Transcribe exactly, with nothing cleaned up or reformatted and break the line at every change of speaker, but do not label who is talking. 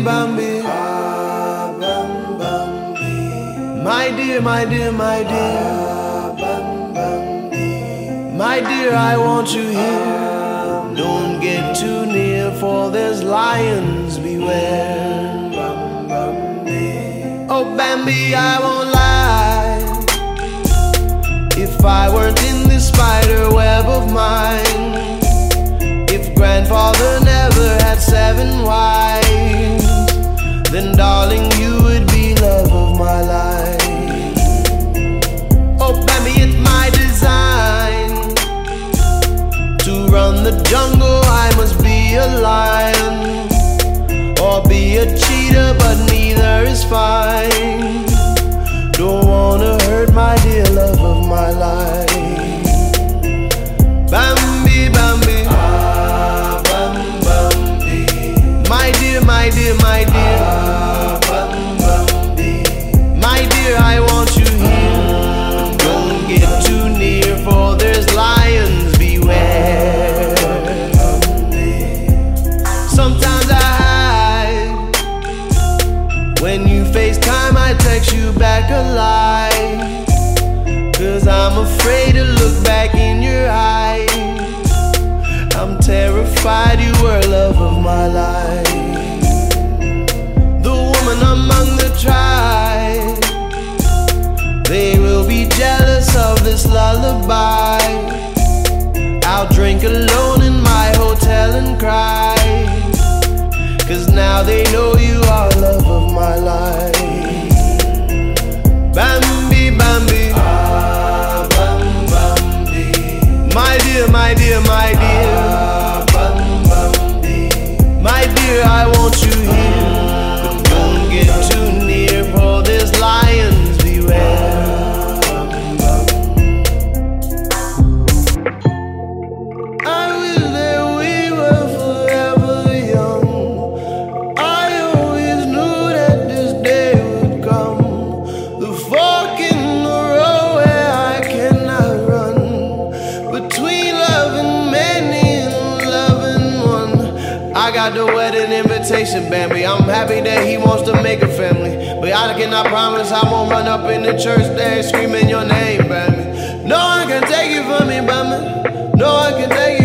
Bambi. Ah, bam, Bambi. My dear, my dear, my dear. Ah, bam, Bambi. My dear, I want you here. Don't get too near, for there's lions beware. Bam, Bambi. Oh, Bambi, I won't lie. If I weren't in this spider web of mine, if grandfather never had seven wives, then darling, you would be love of my life. Oh, Bambi, it's my design to run the jungle. I must be a lion or be a cheetah, but neither is fine. Don't wanna hurt my dear love of my life. Bambi, Bambi. Ah, Bam, Bambi. My dear, my dear, my dear. Ah, Bam, Bambi. My dear, I want you here. Don't get too near, for there's lions beware. Sometimes I hide. When you FaceTime, I text you back alive, 'cause I'm afraid to look back in your eyes. I'm terrified you were love of my life. The woman among the tribe, they will be jealous of this lullaby. I'll drink alone in my hotel and cry, 'cause now they know you are love of my life. Bambi, Bambi. Ah, Bam, Bambi. My dear, my dear, my dear. Ah, Bam, Bambi. My dear, I want you here, but don't get too near, for there's lions beware. I wish that we were forever young. I always knew that this day would come. The fork in the road where I cannot run, between loving many and loving one. I got the wedding invitation, Bambi. I'm happy that he wants to make a family, but I cannot promise I won't run up in the church there screaming your name, Bambi. No one can take you from me, Bambi. No one can take you